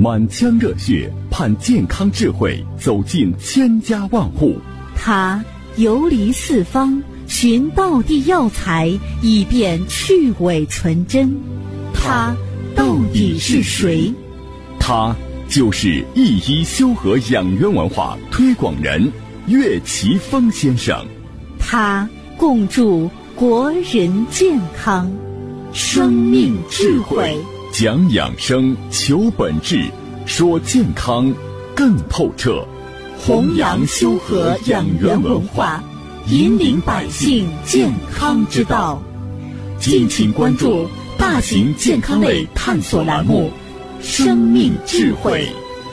满腔热血盼健康智慧走进千家万户。 他游离四方，寻道地药材，以便去伪存真。他到底是谁？ 他就是一医修和养元文化推广人岳奇峰先生。 他共筑国人健康，生命智慧， 讲养生，求本质，说健康更透彻。 弘扬修和养元文化，引领百姓健康之道。敬请关注大型健康类探索栏目《生命智慧》。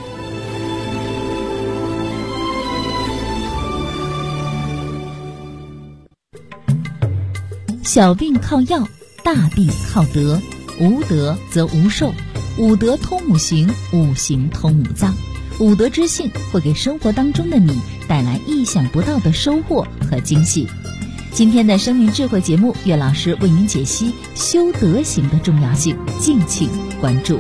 小病靠药，大病靠德，无德则无寿。五德通五行，五行通五脏。五德之幸会给生活当中的你带来意想不到的收获和惊喜。今天的生命智慧节目，岳老师为您解析修德行的重要性，敬请关注。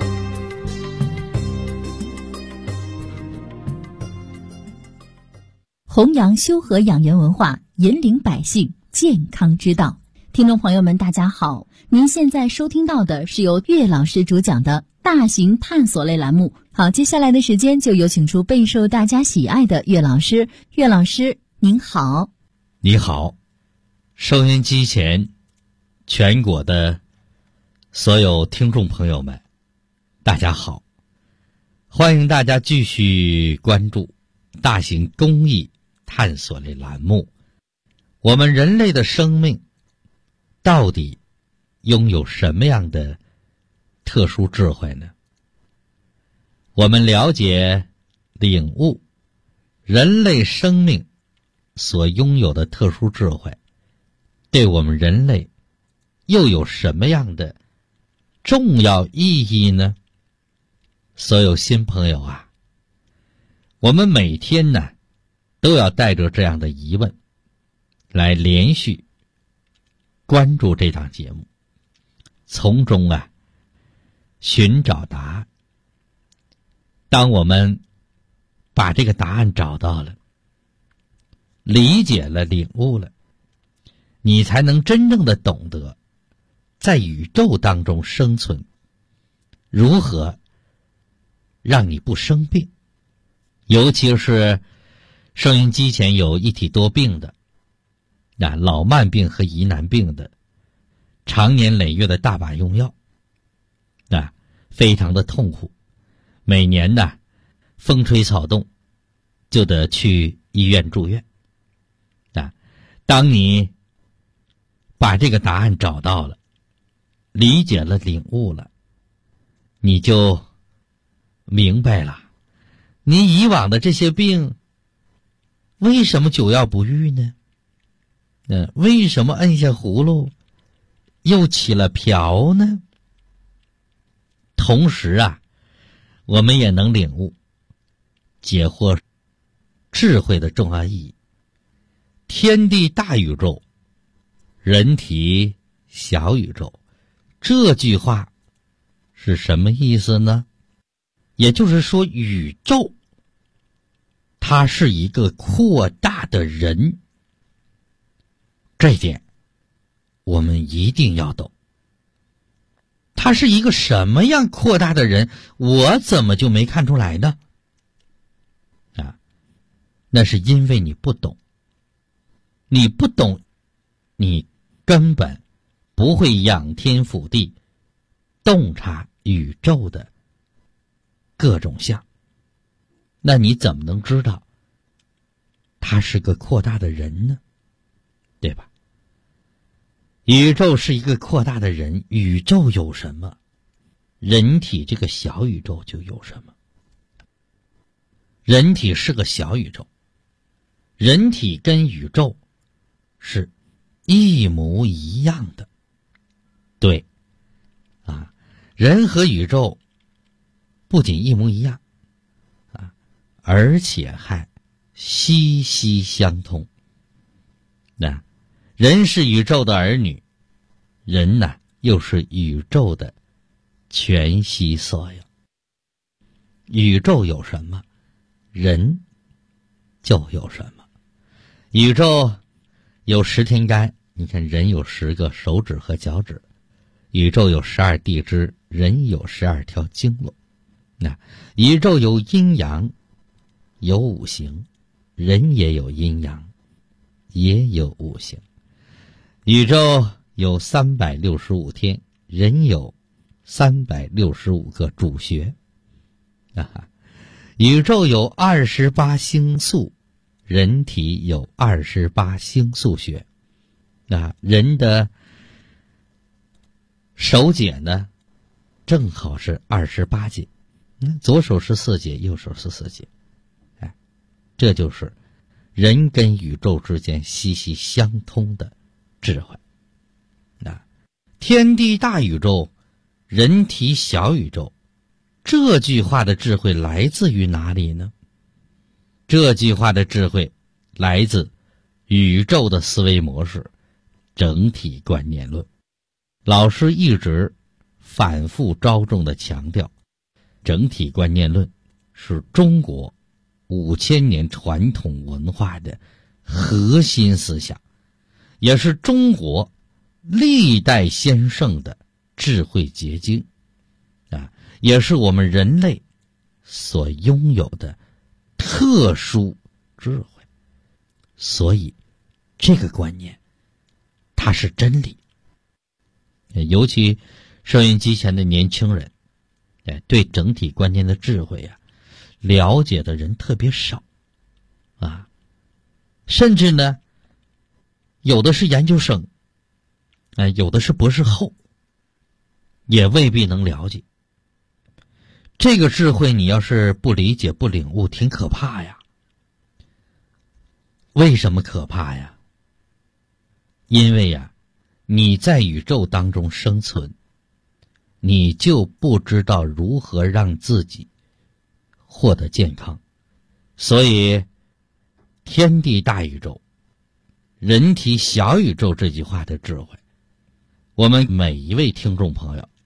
弘扬修和养元文化，引领百姓健康之道。听众朋友们大家好，您现在收听到的是由岳老师主讲的大型探索类栏目。好，接下来的时间就有请出备受大家喜爱的岳老师。岳老师您好。 你好，收音机前全国的所有听众朋友们大家好，欢迎大家继续关注大型公益探索类栏目。我们人类的生命到底拥有什么样的特殊智慧呢？我们了解、领悟人类生命所拥有的特殊智慧，对我们人类又有什么样的重要意义呢？所有新朋友啊，我们每天呢都要带着这样的疑问来连续关注这档节目，从中寻找答案。当我们把这个答案找到了，理解了，领悟了，你才能真正的懂得在宇宙当中生存，如何让你不生病。尤其是收音机前有一体多病的老慢病和疑难病的，常年累月的大把用药非常的痛苦，每年风吹草动就得去医院住院当你把这个答案找到了，理解了，领悟了，你就明白了你以往的这些病为什么久药不愈呢？为什么摁下葫芦又起了瓢呢？同时我们也能领悟解惑智慧的重要意义。天地大宇宙，人体小宇宙，这句话是什么意思呢？也就是说，宇宙它是一个扩大的人，这一点我们一定要懂。他是一个什么样扩大的人，我怎么就没看出来呢？那是因为你不懂。你不懂，你根本不会仰天俯地，洞察宇宙的各种相。那你怎么能知道他是个扩大的人呢？对吧？宇宙是一个扩大的人，宇宙有什么，人体这个小宇宙就有什么。人体是个小宇宙，人体跟宇宙是一模一样的。对人和宇宙不仅一模一样而且还息息相通。人是宇宙的儿女，人又是宇宙的全息缩影。 宇宙有什么，人就有什么。宇宙有10天干，你看人有10个手指和脚趾；宇宙有12地支，人有12条经络。那宇宙有阴阳，有五行，人也有阴阳，也有五行。宇宙有365天，人有365个主穴。宇宙有28星宿，人体有28星宿穴。人的手节呢，正好是28节，左手是4节，右手是4节。这就是人跟宇宙之间息息相通的智慧。天地大宇宙，人体小宇宙，这句话的智慧来自于哪里呢？这句话的智慧来自宇宙的思维模式，整体观念论。老师一直反复着重地强调，整体观念论是中国5000年传统文化的核心思想，也是中国历代先圣的智慧结晶，也是我们人类所拥有的特殊智慧。所以这个观念它是真理。尤其收音机前的年轻人，对整体观念的智慧了解的人特别少甚至呢有的是研究生，有的是博士后，也未必能了解。这个智慧你要是不理解不领悟，挺可怕呀。为什么可怕呀？因为你在宇宙当中生存，你就不知道如何让自己获得健康。所以天地大宇宙，人体小宇宙这句话的智慧，我们每一位听众朋友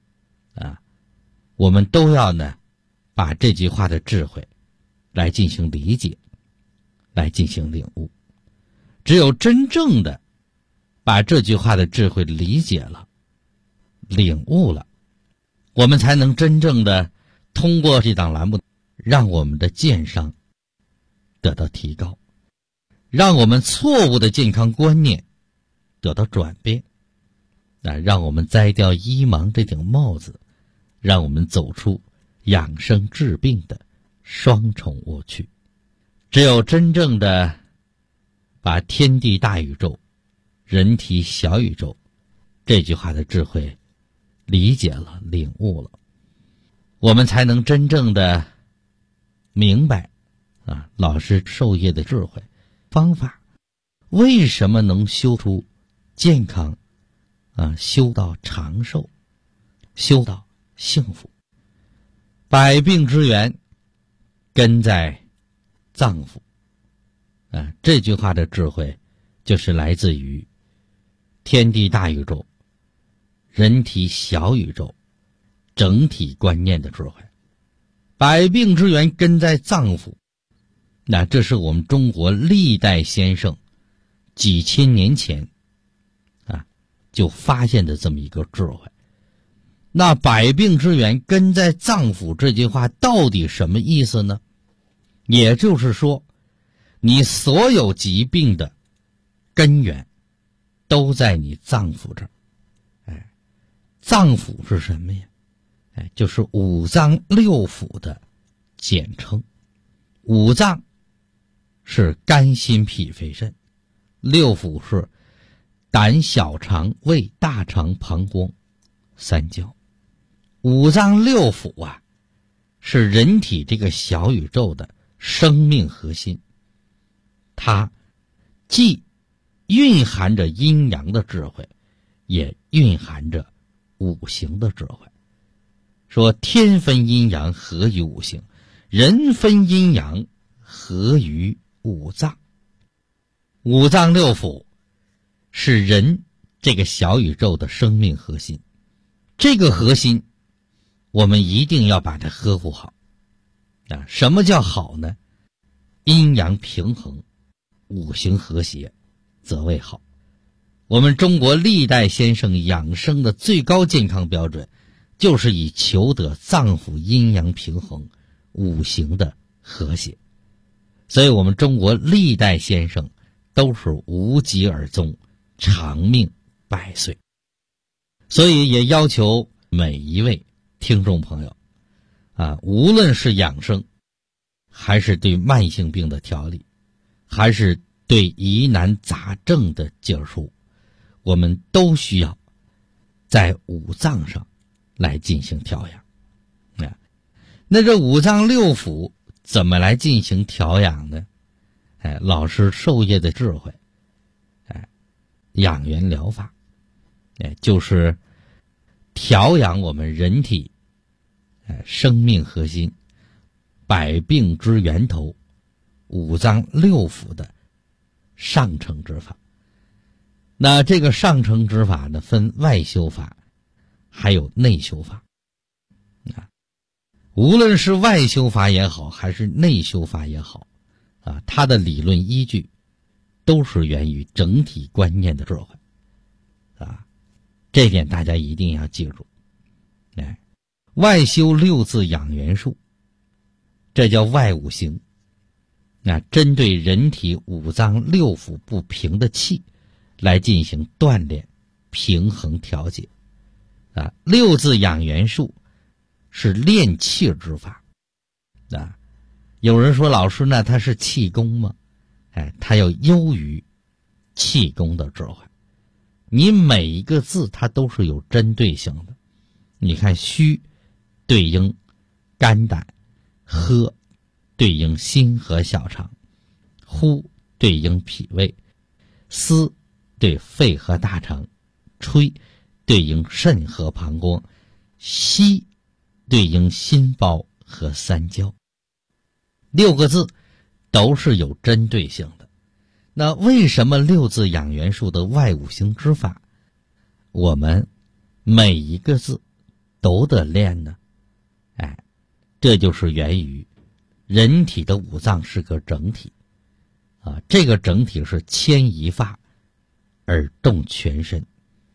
我们都要呢把这句话的智慧来进行理解，来进行领悟。只有真正的把这句话的智慧理解了，领悟了，我们才能真正的通过这档栏目让我们的健商得到提高，让我们错误的健康观念得到转变，让我们摘掉医盲这顶帽子，让我们走出养生治病的双重误区。只有真正的把天地大宇宙，人体小宇宙这句话的智慧理解了，领悟了，我们才能真正的明白老师授业的智慧方法，为什么能修出健康修到长寿，修到幸福。百病之源根在脏腑这句话的智慧就是来自于天地大宇宙，人体小宇宙整体观念的智慧。百病之源根在脏腑，这是我们中国历代先生几千年前就发现的这么一个智慧。那百病之源根在脏腑这句话到底什么意思呢？也就是说，你所有疾病的根源都在你脏腑这儿。脏腑是什么呀？就是五脏六腑的简称。五脏是肝心脾肺肾，六腑是胆小肠胃大肠膀胱三焦。五脏六腑是人体这个小宇宙的生命核心，它既蕴含着阴阳的智慧，也蕴含着五行的智慧。说天分阴阳合于五行，人分阴阳合于五脏。五脏六腑是人这个小宇宙的生命核心，这个核心我们一定要把它呵护好， 什么叫好呢？阴阳平衡，五行和谐，则为好。我们中国历代先生养生的最高健康标准，就是以求得脏腑阴阳平衡，五行的和谐。所以我们中国历代先生都是无疾而终，长命百岁。所以也要求每一位听众朋友无论是养生，还是对慢性病的调理，还是对疑难杂症的解除，我们都需要在五脏上来进行调养。那这五脏六腑怎么来进行调养呢？老师授业的智慧，养元疗法，就是调养我们人体生命核心、百病之源头五脏六腑的上乘之法。那这个上乘之法呢，分外修法还有内修法。无论是外修法也好，还是内修法也好它的理论依据都是源于整体观念的智慧这点大家一定要记住。外修六字养元术，这叫外五行。针对人体五脏六腑不平的气来进行锻炼、平衡、调节。六字养元术是练气之法。有人说老师呢，他是气功吗？他要优于气功的智慧。你每一个字它都是有针对性的。你看虚对应肝胆，喝对应心和小肠，呼对应脾胃，思对肺和大肠，吹对应肾和膀胱，吸对应心包和三焦。六个字都是有针对性的。那为什么六字养元术的外五行之法我们每一个字都得练呢？这就是源于人体的五脏是个整体这个整体是牵一发而动全身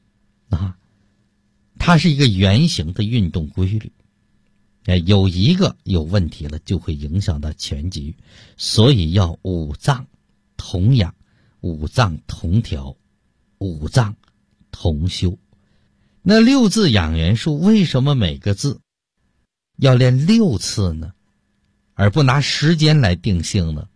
它是一个圆形的运动规律。有一个有问题了，就会影响到全局，所以要五脏同养，五脏同调，五脏同修。那六字养元术为什么每个字要练6次呢？而不拿时间来定性呢？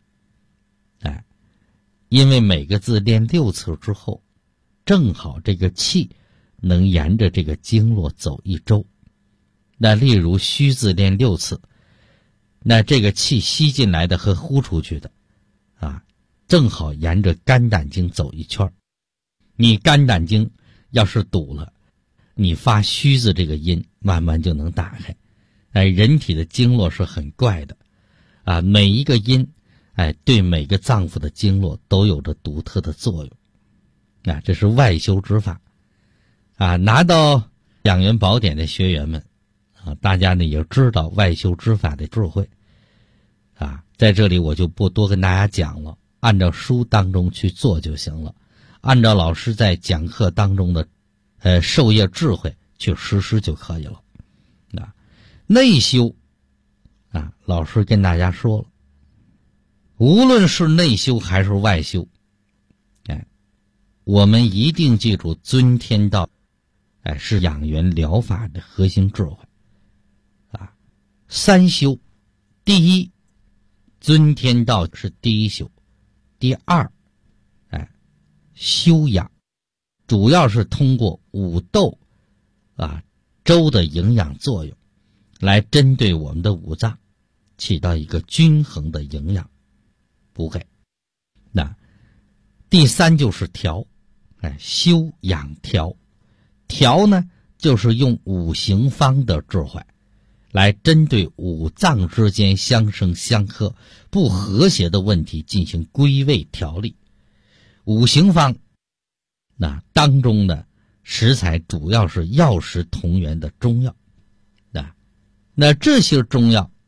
因为每个字练6次之后，正好这个气能沿着这个经络走一周。那例如虚字练6次，那这个气吸进来的和呼出去的正好沿着肝胆经走一圈。你肝胆经要是堵了，你发虚字这个音慢慢就能打开。人体的经络是很怪的每一个音对每个脏腑的经络都有着独特的作用。这是外修之法拿到养元宝典的学员们大家呢也知道外修之法的智慧在这里我就不多跟大家讲了，按照书当中去做就行了，按照老师在讲课当中的授业智慧去实施就可以了。内修老师跟大家说了，无论是内修还是外修我们一定记住尊天道是养元疗法的核心智慧三修，第一，尊天道是第一修。第二，修养，主要是通过五斗周的营养作用，来针对我们的五脏，起到一个均衡的营养补给。那第三就是调，修养调，调呢就是用五行方的智慧来针对五脏之间相生相克不和谐的问题进行归位调理。五行方那当中的食材主要是药食同源的中药那这些中药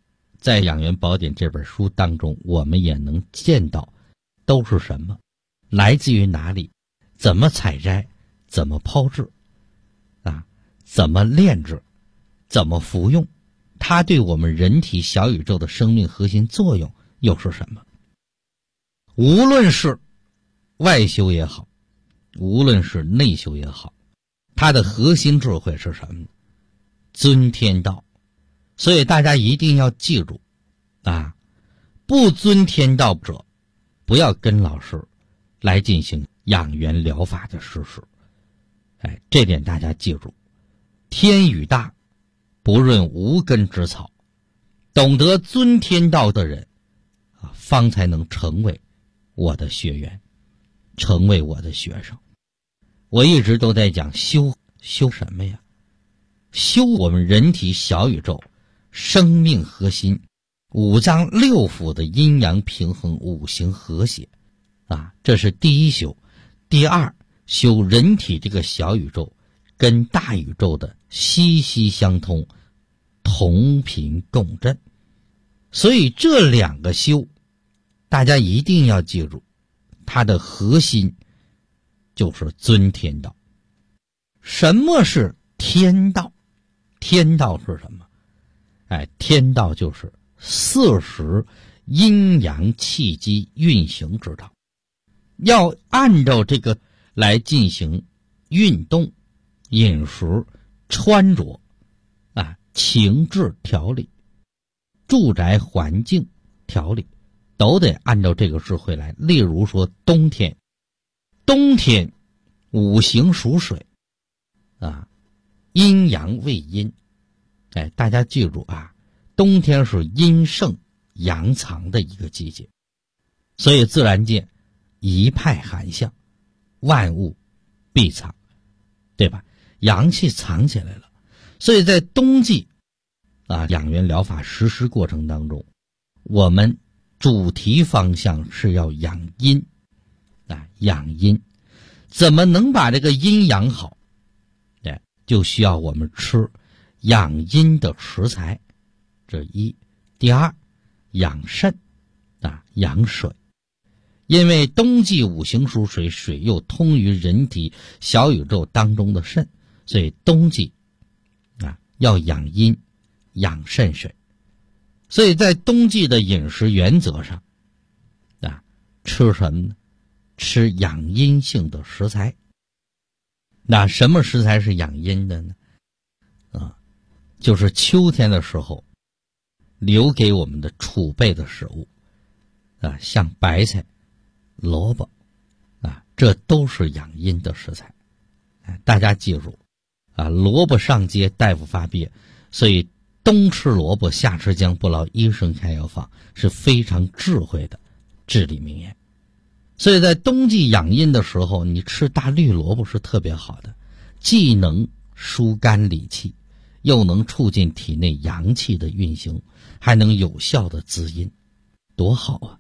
在《养元宝典》这本书当中，我们也能见到都是什么，来自于哪里，怎么采摘，怎么炮制怎么炼制，怎么服用，它对我们人体小宇宙的生命核心作用又是什么。无论是外修也好，无论是内修也好，它的核心智慧是什么呢？尊天道。所以大家一定要记住不尊天道者，不要跟老师来进行养元疗法的实施。这点大家记住。天宇大，不润无根之草，懂得尊天道的人方才能成为我的学员，成为我的学生。我一直都在讲修什么呀？修我们人体小宇宙生命核心五脏六腑的阴阳平衡，五行和谐这是第一修。第二，修人体这个小宇宙跟大宇宙的息息相通，同频共振。所以这两个修大家一定要记住，它的核心就是尊天道。什么是天道？天道是什么？天道就是40阴阳气机运行之道，要按照这个来进行运动、饮食、穿着情志调理，住宅环境调理，都得按照这个智慧来。例如说冬天五行属水阴阳为阴。大家记住冬天是阴盛阳藏的一个季节，所以自然界一派寒象，万物必藏，对吧？阳气藏起来了。所以在冬季养元疗法实施过程当中，我们主题方向是要养阴养阴。怎么能把这个阴养好？就需要我们吃养阴的食材，这一。第二，养肾养水。因为冬季五行属水，水又通于人体小宇宙当中的肾，所以冬季要养阴养肾水。所以在冬季的饮食原则上吃什么呢？吃养阴性的食材。那什么食材是养阴的呢？就是秋天的时候留给我们的储备的食物像白菜、萝卜这都是养阴的食材。大家记住萝卜上街大夫发别，所以冬吃萝卜夏吃姜，不劳医生开药方，是非常智慧的至理名言。所以在冬季养阴的时候，你吃大绿萝卜是特别好的，既能疏肝理气，又能促进体内阳气的运行，还能有效的滋阴，多好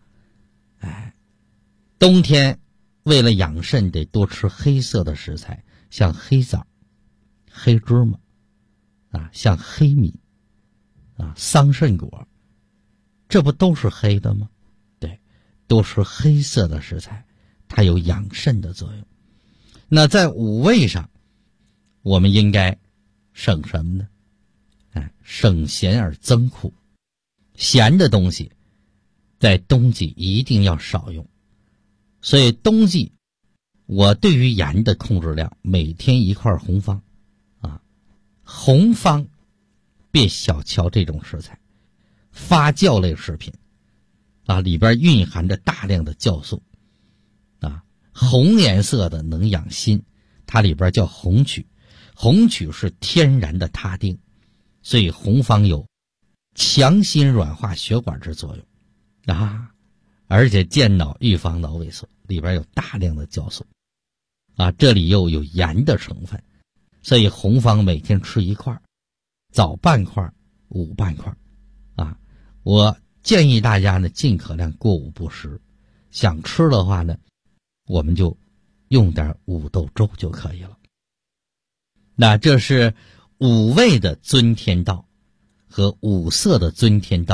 冬天为了养肾得多吃黑色的食材，像黑枣、黑芝麻像黑米桑葚果，这不都是黑的吗？对，都是黑色的食材，它有养肾的作用。那在五味上，我们应该省什么呢？省咸而增苦。咸的东西在冬季一定要少用。所以冬季我对于盐的控制量，每天一块红方红方别小瞧这种食材，发酵类食品里边蕴含着大量的酵素红颜色的能养心，它里边叫红曲，红曲是天然的他汀，所以红方有强心软化血管之作用而且健脑预防脑萎缩，里边有大量的酵素这里又有盐的成分，所以红方每天吃一块，早半块午半块我建议大家呢尽可量过午不食，想吃的话呢我们就用点五豆粥就可以了。那这是五味的尊天道和五色的尊天道的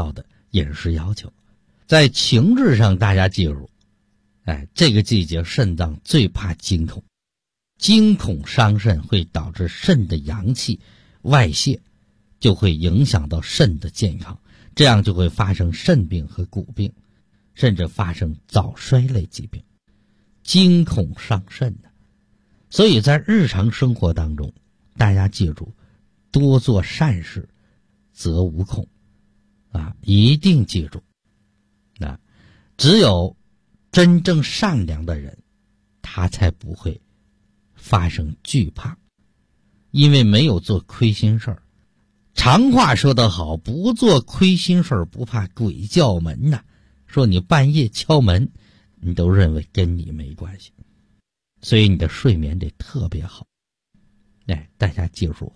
饮食要求。在情志上，大家记住，这个季节肾脏最怕惊恐，惊恐伤肾会导致肾的阳气外泄，就会影响到肾的健康，这样就会发生肾病和骨病，甚至发生早衰类疾病。惊恐伤肾的，所以在日常生活当中，大家记住，多做善事，则无恐一定记住。只有真正善良的人，他才不会发生惧怕，因为没有做亏心事儿。常话说得好，不做亏心事儿，不怕鬼叫门呐。说你半夜敲门，你都认为跟你没关系，所以你的睡眠得特别好。大家记住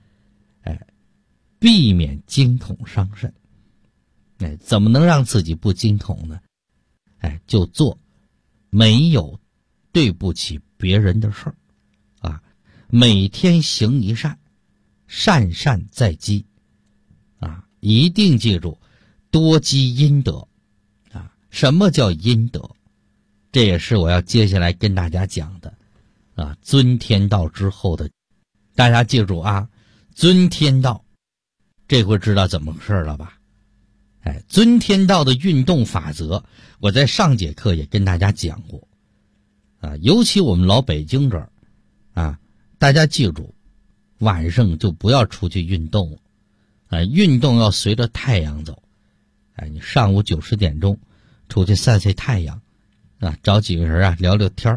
避免惊恐伤肾。怎么能让自己不惊恐呢？就做没有对不起别人的事儿每天行一善，善善在积一定记住多积阴德什么叫阴德？这也是我要接下来跟大家讲的尊天道之后的。大家记住尊天道，这回知道怎么回事了吧？尊天道的运动法则，我在上节课也跟大家讲过尤其我们老北京这儿大家记住，晚上就不要出去运动运动要随着太阳走你上午9、10点钟出去晒晒太阳找几个人聊聊天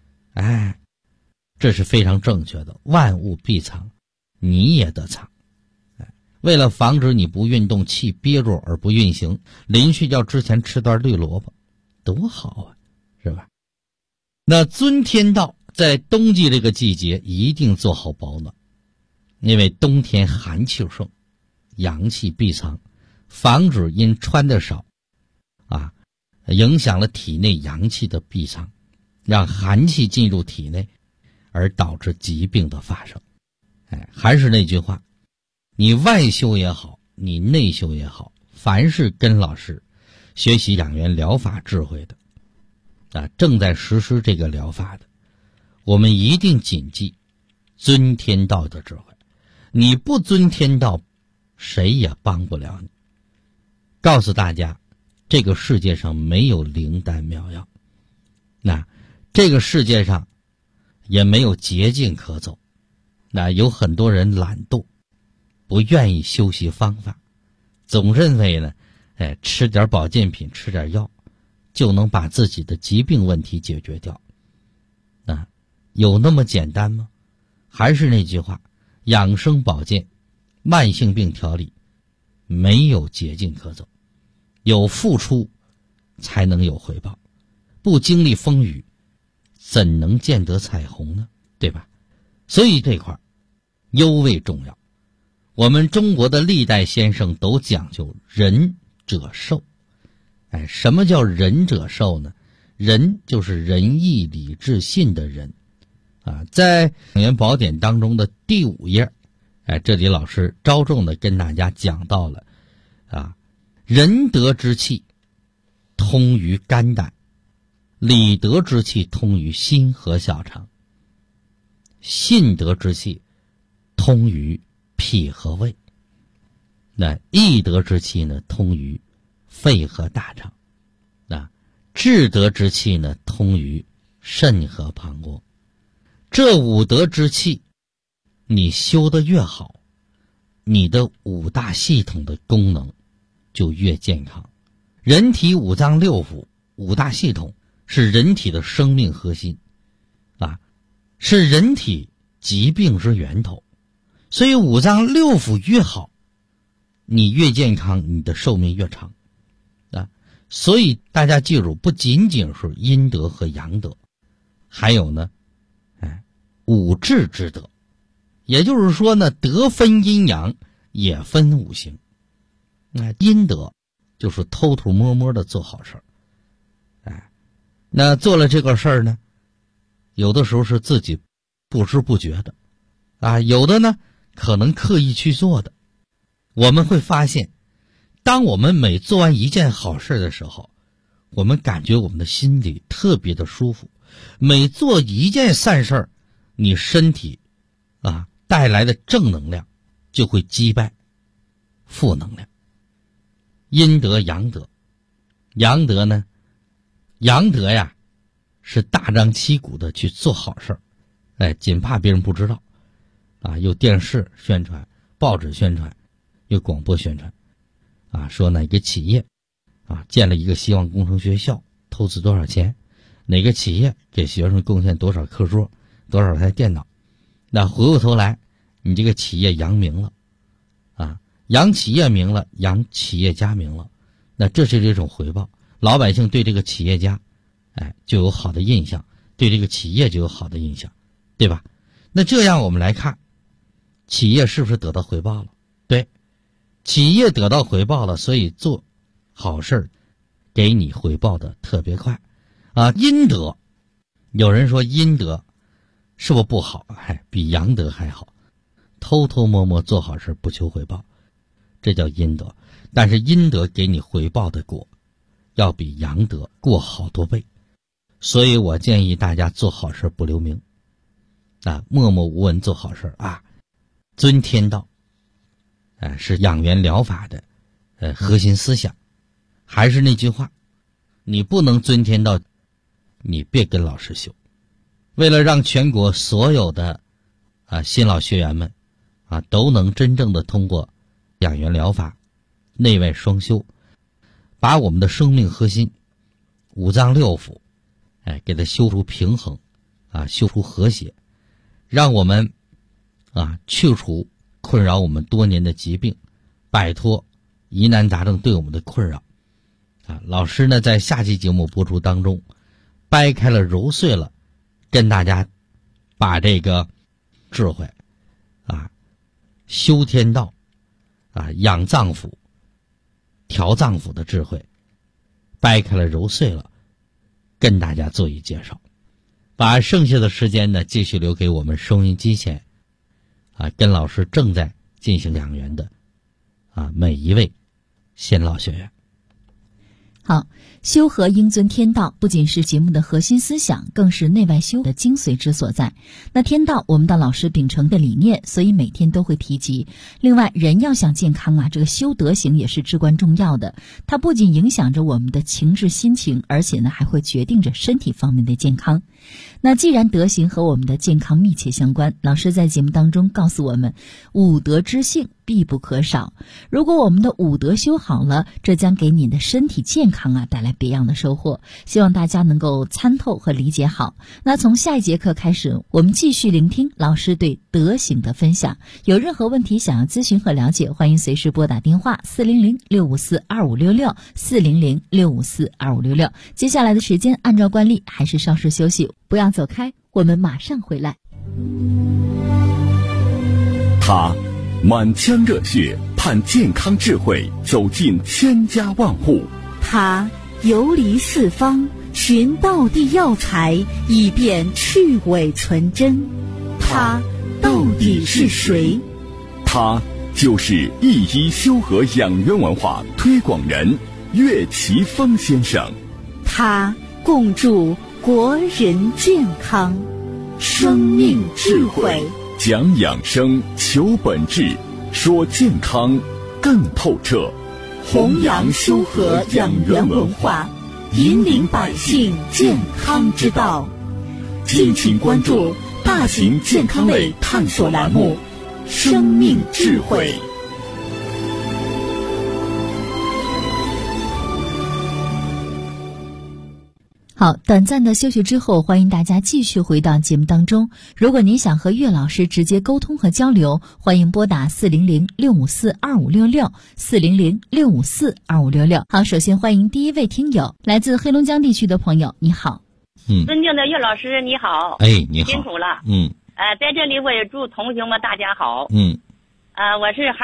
这是非常正确的。万物必藏，你也得藏为了防止你不运动气憋住而不运行，临睡觉之前吃段绿萝卜多好是吧？那尊天道在冬季这个季节一定做好保暖，因为冬天寒气盛，阳气闭藏，防止因穿得少影响了体内阳气的闭藏，让寒气进入体内，而导致疾病的发生。还是那句话，你外修也好，你内修也好，凡是跟老师学习养元疗法智慧的正在实施这个疗法的，我们一定谨记尊天道的智慧。你不尊天道，谁也帮不了你。告诉大家，这个世界上没有灵丹妙药，这个世界上也没有捷径可走。有很多人懒惰，不愿意修习方法，总认为呢吃点保健品，吃点药就能把自己的疾病问题解决掉有那么简单吗？还是那句话，养生保健，慢性病调理没有捷径可走，有付出才能有回报，不经历风雨怎能见得彩虹呢？对吧？所以这块尤为重要。我们中国的历代先生都讲究仁者寿。什么叫仁者寿呢？仁就是仁义礼智信的仁在养元宝典当中的第5页这里老师着重的跟大家讲到了仁德之气通于肝胆，礼德之气通于心和小肠，信德之气通于脾和胃，义德之气呢通于肺和大肠，智德之气呢通于肾和膀胱。这5德之气你修得越好，你的5大系统的功能就越健康。人体5脏6腑5大系统是人体的生命核心是人体疾病之源头，所以5脏6腑越好，你越健康，你的寿命越长所以大家记住，不仅仅是阴德和阳德，还有呢5志之德，也就是说呢，德分阴阳，也分5行。阴德就是偷偷摸摸的做好事那做了这个事儿呢，有的时候是自己不知不觉的有的呢可能刻意去做的。我们会发现， 当我们每做完一件好事的时候，我们感觉我们的心里特别的舒服。每做一件善事，你身体带来的正能量就会击败负能量。阴德阳德，阳德呢，阳德呀是大张旗鼓的去做好事，仅怕别人不知道有电视宣传，报纸宣传，有广播宣传说哪个企业建了一个希望工程学校，投资多少钱，哪个企业给学生贡献多少课桌，多少台电脑。那回过头来，你这个企业扬名了扬企业名了，扬企业家名了，那这是这种回报。老百姓对这个企业家就有好的印象，对这个企业就有好的印象，对吧？那这样我们来看，企业是不是得到回报了？对，企业得到回报了，所以做好事给你回报的特别快阴德，有人说阴德是不是不好？比阳德还好，偷偷摸摸做好事不求回报，这叫阴德。但是阴德给你回报的果要比阳德过好多倍，所以我建议大家做好事不留名默默无闻做好事尊天道是养元疗法的核心思想。还是那句话，你不能尊天道，你别跟老师修。为了让全国所有的新老学员们都能真正的通过养元疗法内外双修，把我们的生命核心五脏六腑给它修出平衡修出和谐，让我们去除困扰我们多年的疾病，摆脱疑难杂症对我们的困扰老师呢在下期节目播出当中掰开了揉碎了跟大家把这个智慧修天道养脏腑调脏腑的智慧掰开了揉碎了跟大家做一介绍。把剩下的时间呢继续留给我们收音机前跟老师正在进行养元的每一位新老学员。 好，修和应尊天道不仅是节目的核心思想，更是内外修的精髓之所在。那天道我们的老师秉承的理念，所以每天都会提及。另外，人要想健康这个修德行也是至关重要的。它不仅影响着我们的情志心情，而且呢还会决定着身体方面的健康。那既然德行和我们的健康密切相关，老师在节目当中告诉我们，五德之幸必不可少。如果我们的五德修好了，这将给你的身体健康带来别样的收获。希望大家能够参透和理解好。那从下一节课开始，我们继续聆听老师对德行的分享。有任何问题想要咨询和了解，欢迎随时拨打电话400-654-2566 400-654-2566。接下来的时间按照惯例还是稍事休息，不要走开，我们马上回来。 他满腔热血盼健康智慧走进千家万户， 他游离四方寻道地药材，以便去伪存真。他到底是谁？ 他就是一医修和养元文化推广人岳奇峰先生。 他共筑国人健康，生命智慧， 讲养生，求本质，说健康更透彻， 弘扬修和养元文化，引领百姓健康之道。敬请关注大型健康类探索栏目《生命智慧》。 好，短暂的休息之后，欢迎大家继续回到节目当中。如果您想和岳老师直接沟通和交流，欢迎拨打400-654-2566 400-654-2566。好，首先欢迎第一位听友，来自黑龙江地区的朋友，你好。 尊敬的岳老师你好。 你好。 辛苦了。 在这里我也祝同学们大家好。 我是